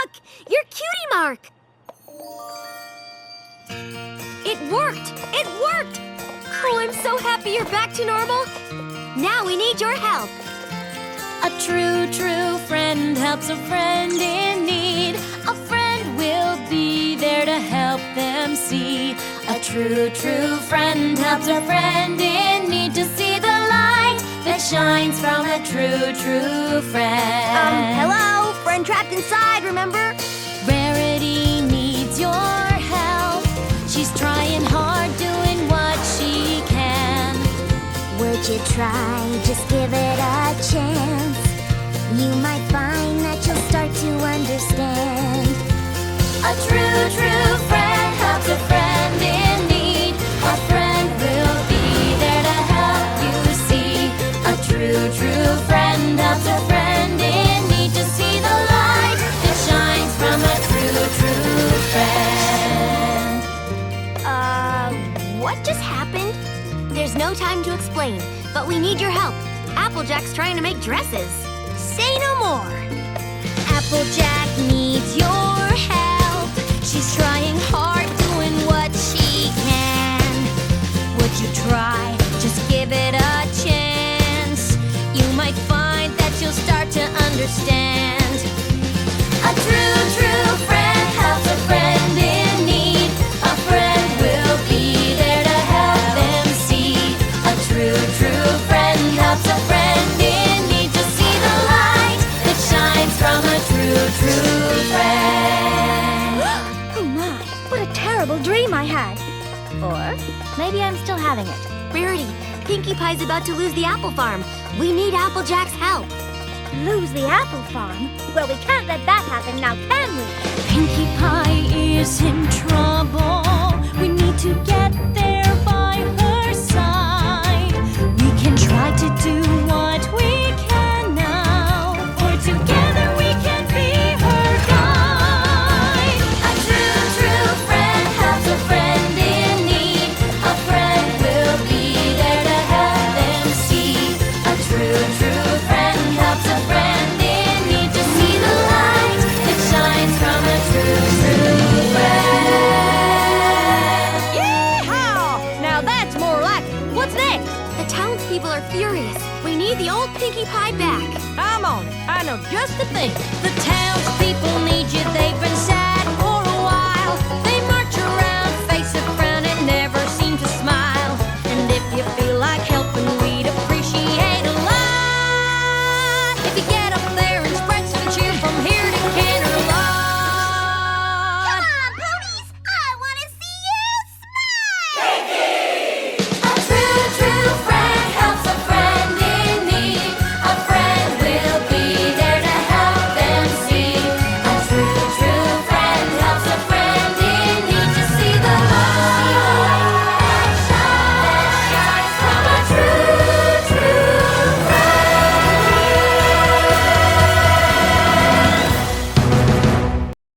Look! Your cutie mark! It worked! It worked! Oh, I'm so happy you're back to normal. Now we need your help. A true friend helps a friend in need. A friend will be there to help them see. A true friend helps a friend in need to see the light that shines from a true friend. Hello? Friend trapped inside, remember? Rarity needs your help. She's trying hard, doing what she can. Would you try? Just give it a chance. You might find that you'll start to understand. A true friend helps a friend in need. A friend will be there to help you see. A true friend helps a friend in need to see the light that shines from a true friend. What just happened? There's no time to explain, but we need your help. Applejack's trying to make dresses. Say no more. Applejack needs your help. She's trying hard, doing what she can. Would you try? Just give it a chance. You might find that you'll start to understand. A true friend helps a friend in need. A friend will be there to help them see. A true friend helps a friend in need to see the light that shines from a true friend. Oh my, what a terrible dream I had. Or maybe I'm still having it. Rarity, Pinkie Pie's about to lose the apple farm. We need Applejack's help. Lose the apple farm? Well, we can't let that happen now, can we? Pinkie Pie is in trouble. We need to get there by her side. We can try to do what we can now, for together we can be her guide. A true friend helps a friend in need. A friend will be there to help them see. A true friend helps a friend in need to see the light that shines from a true friend. Yeehaw! Now that's more like it. What's next? The townspeople are furious. We need the old Pinkie Pie back. I'm on it. I know just the thing. The townspeople need you. They've been sad for a while.